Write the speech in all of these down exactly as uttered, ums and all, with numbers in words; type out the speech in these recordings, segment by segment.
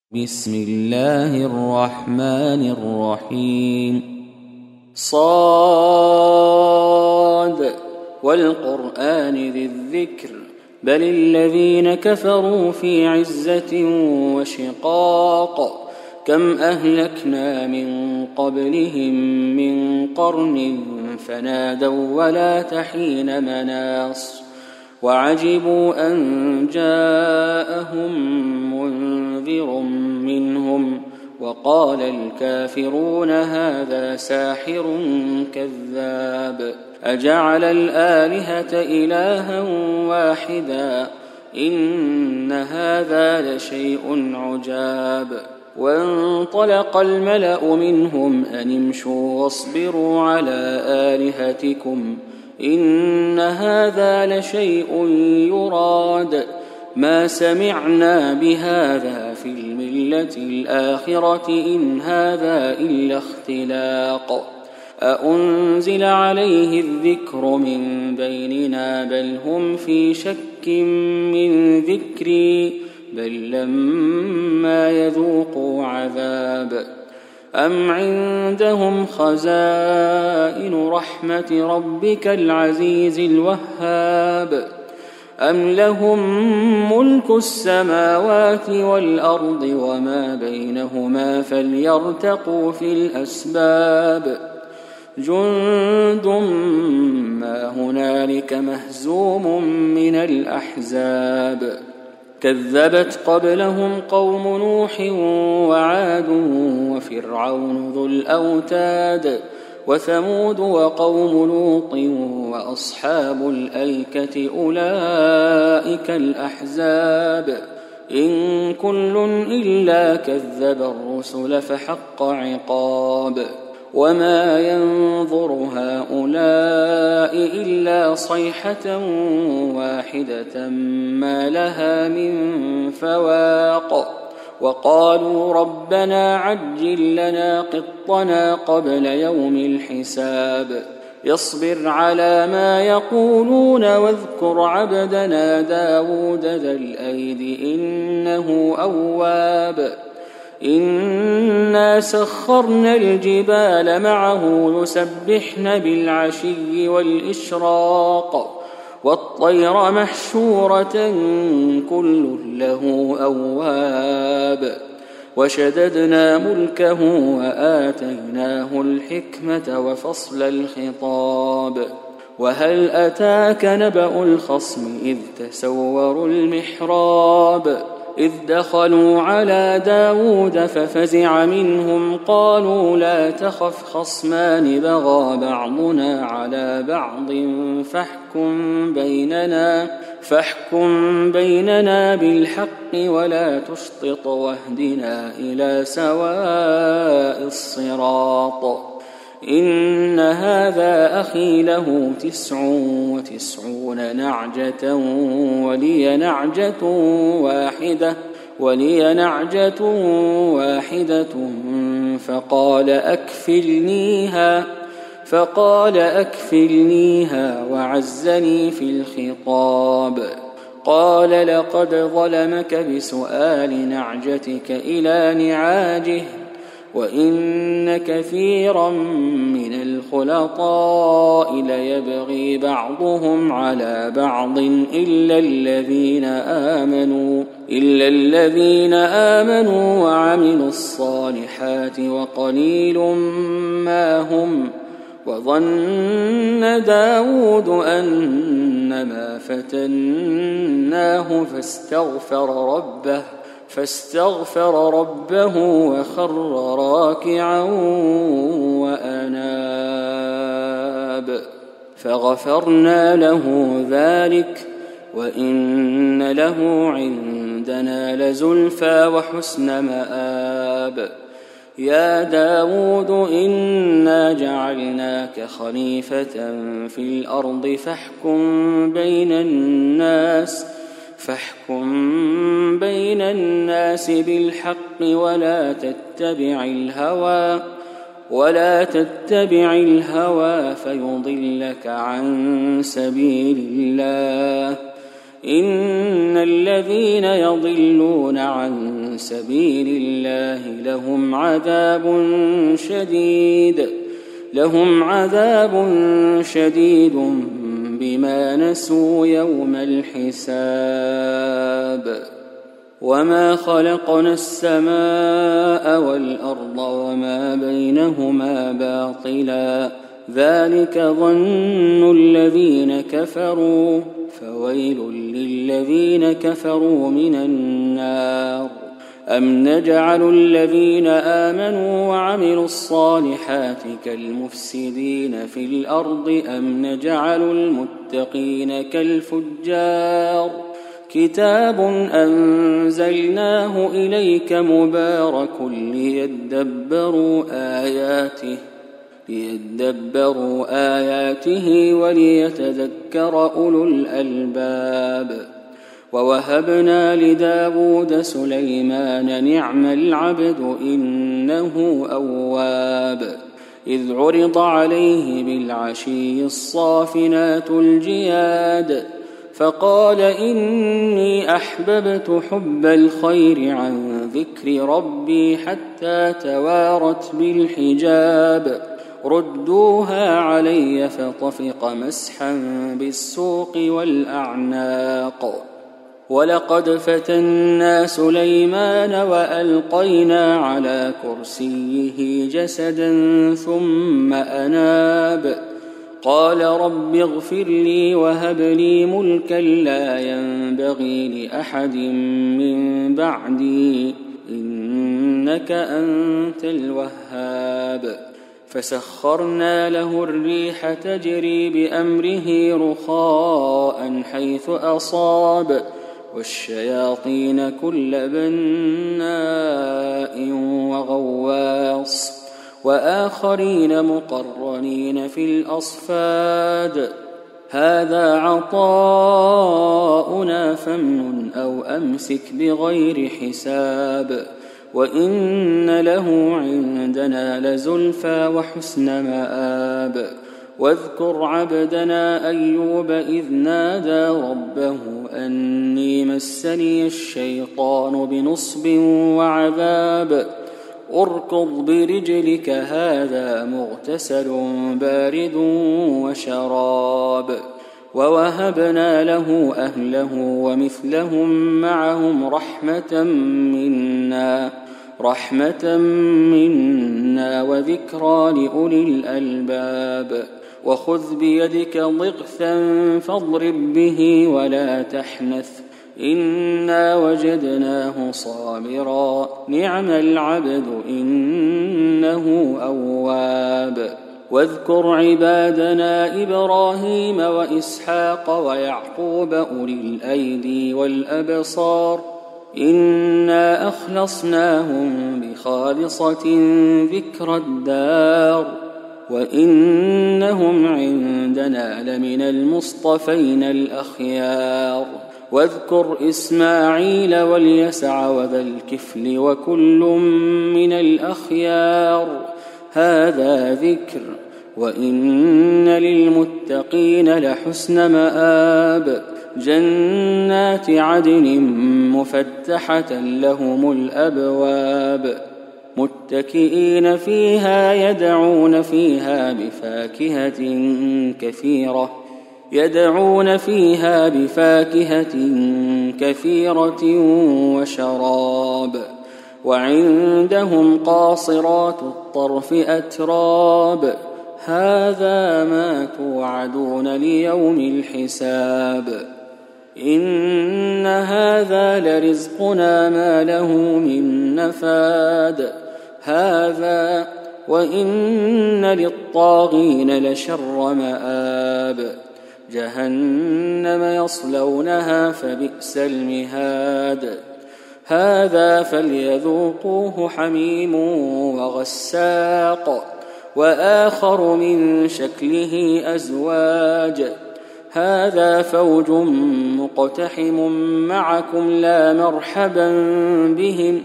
بسم الله الرحمن الرحيم. صاد والقرآن ذي الذكر بل الذين كفروا في عزة وشقاق كم أهلكنا من قبلهم من قرن فنادوا ولا تحين مناص وعجبوا أن جاءهم منذر منهم وقال الكافرون هذا ساحر كذاب أجعل الآلهة إلها واحدا إن هذا لشيء عجاب وانطلق الملأ منهم أن امشوا واصبروا على آلهتكم إن هذا لشيء يراد ما سمعنا بهذا في الملة الآخرة إن هذا إلا اختلاق أأنزل عليه الذكر من بيننا بل هم في شك من ذكري بل لما يذوقوا عذاب أم عندهم خزائن رحمة ربك العزيز الوهاب أم لهم ملك السماوات والأرض وما بينهما فليرتقوا في الأسباب جند ما هنالك مهزوم من الأحزاب كذبت قبلهم قوم نوح وعاد وفرعون ذو الأوتاد وثمود وقوم لوط وأصحاب الأيكة أولئك الأحزاب إن كل إلا كذب الرسل فحق عقاب وما ينظر هؤلاء إلا صيحة واحدة ما لها من فواق وقالوا ربنا عجل لنا قطنا قبل يوم الحساب يصبر على ما يقولون واذكر عبدنا داود ذا الأيد إنه أواب إنا سخرنا الجبال معه يسبحن بالعشي والإشراق والطير محشورة كل له أواب وشددنا ملكه وآتيناه الحكمة وفصل الخطاب وهل أتاك نبأ الخصم إذ تسوروا المحراب إذ دخلوا على داود ففزع منهم قالوا لا تخف خصمان بغى بعضنا على بعض فاحكم بيننا فاحكم بيننا بالحق ولا تشطط واهدنا إلى سواء الصراط إن هذا أخي له تسع وتسعون نعجة ولي نعجة واحدة ولي نعجة واحدة فقال أكفلنيها فقال أكفلنيها وعزني في الخطاب قال لقد ظلمك بسؤال نعجتك إلى نعاجه وإن كثيرا من الخلطاء ليبغي بعضهم على بعض إلا الذين آمنوا إلا الذين آمنوا وعملوا الصالحات وقليل ما هم وظن داود أنما فتناه فاستغفر ربه فاستغفر ربه وخر راكعا وأناب فغفرنا له ذلك وإن له عندنا لزلفى وحسن مآب يا داود إنا جعلناك خليفة في الأرض فاحكم بين الناس فاحكم بين الناس بالحق ولا تتبع الهوى ولا تتبع الهوى فيضلك عن سبيل الله إن الذين يضلون عن سبيل الله لهم عذاب شديد لهم عذاب شديد بما نسوا يوم الحساب. وما خلقنا السماء والأرض وما بينهما باطلا ذلك ظن الذين كفروا فويل للذين كفروا من النار. أم نجعل الذين آمنوا وعملوا الصالحات كالمفسدين في الأرض أم نجعل المتقين كالفجار. كتاب أنزلناه إليك مبارك ليدبروا آياته ليدبروا آياته وليتذكر أولو الألباب. ووهبنا لداود سليمان نعم العبد إنه أواب. إذ عرض عليه بالعشي الصافنات الجياد فقال إني أحببت حب الخير عن ذكر ربي حتى توارت بالحجاب. ردوها علي فطفق مسحا بالسوق والأعناق. ولقد فتنا سليمان وألقينا على كرسيه جسدا ثم أناب. قال رب اغفر لي وهب لي ملكا لا ينبغي لأحد من بعدي إنك أنت الوهاب. فسخرنا له الريح تجري بأمره رخاء حيث أصاب والشياطين كل بناء وغواص وآخرين مقرنين في الأصفاد. هذا عطاؤنا فامنن أو أمسك بغير حساب. وإن له عندنا لزلفى وحسن مآب. واذكر عبدنا أيوب إذ نادى ربه أني مسني الشيطان بنصب وعذاب. اركض برجلك هذا مغتسل بارد وشراب. ووهبنا له أهله ومثلهم معهم رحمة منا رحمة منا وذكرى لأولي الألباب. وخذ بيدك ضغثا فاضرب به ولا تحنث إنا وجدناه صابرا نعم العبد إنه أواب. واذكر عبادنا إبراهيم وإسحاق ويعقوب أولي الأيدي والأبصار إنا أخلصناهم بخالصة ذكر الدار وإنهم عندنا لمن المصطفين الأخيار. واذكر إسماعيل واليسع وذا الكفل وكل من الأخيار. هذا ذكر وإن للمتقين لحسن مآب. جنات عدن مفتحة لهم الأبواب متكئين فيها يدعون فيها بفاكهة كثيرة يدعون فيها بفاكهة كثيرة وشراب. وعندهم قاصرات الطرف أتراب. هذا ما توعدون ليوم الحساب. إن هذا لرزقنا ما له من نفاد. هذا وإن للطاغين لشر مآب. جهنم يصلونها فبئس المهاد. هذا فليذوقوه حميم وغساق وآخر من شكله أزواج. هذا فوج مقتحم معكم لا مرحبا بهم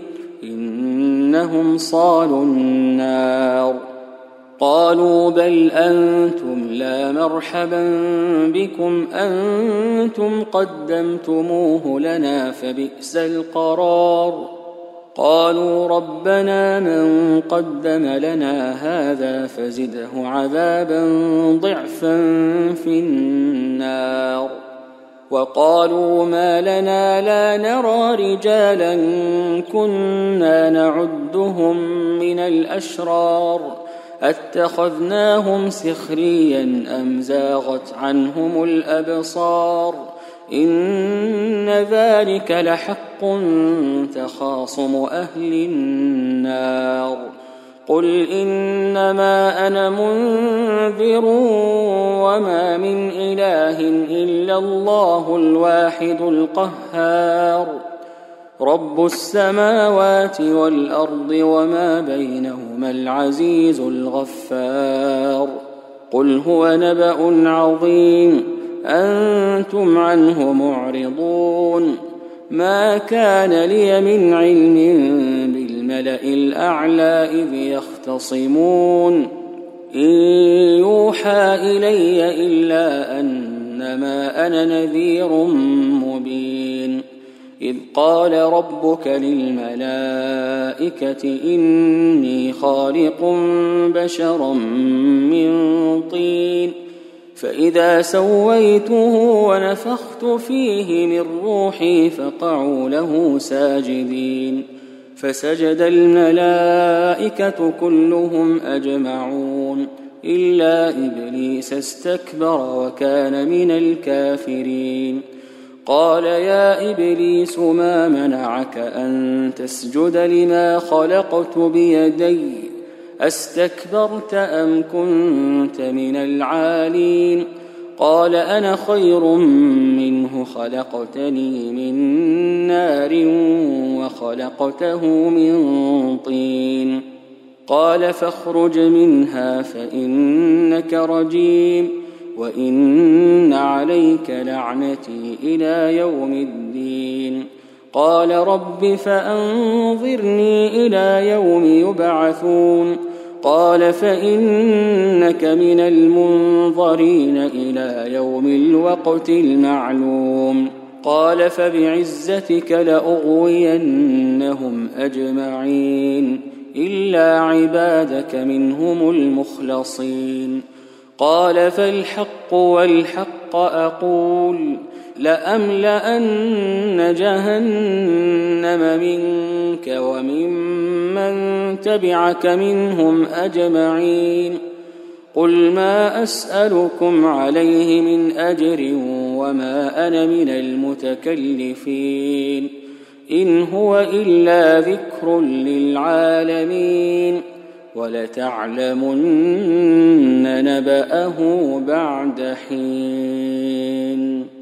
إنهم صالوا النار. قالوا بل أنتم لا مرحبا بكم أنتم قدمتموه لنا فبئس القرار. قالوا ربنا من قدم لنا هذا فزده عذابا ضعفا في النار. وقالوا ما لنا لا نرى رجالا كنا نعدهم من الأشرار أتخذناهم سخريا أم زاغت عنهم الأبصار إن ذلك لحق تخاصم أهل النار. قل إنما أنا منذر وما من إله إلا الله الواحد القهار رب السماوات والأرض وما بينهما العزيز الغفار. قل هو نبأ عظيم أنتم عنه معرضون. ما كان لي من علم بالملأ الأعلى إذ يختصمون إن يوحى إلي إلا أنما أنا نذير مبين. إذ قال ربك للملائكة إني خالق بشرا من طين فإذا سويته ونفخت فيه من روحي فقعوا له ساجدين فسجد الملائكة كلهم أجمعون إلا إبليس استكبر وكان من الكافرين. قال يا إبليس ما منعك أن تسجد لما خلقت بيدي أستكبرت أم كنت من العالين؟ قال أنا خير منه خلقتني من نار وخلقته من طين. قال فاخرج منها فإنك رجيم وإن عليك لعنتي إلى يوم الدين. قال رب فأنظرني إلى يوم يبعثون. قال فإنك من المنظرين إلى يوم الوقت المعلوم. قال فبعزتك لأغوينهم أجمعين إلا عبادك منهم المخلصين. قال فالحق والحق أقول لأملأن جهنم منك وممن تبعك منهم أجمعين. قل ما أسألكم عليه من أجر وما أنا من المتكلفين إن هو إلا ذكر للعالمين ولتعلمن نبأه بعد حين.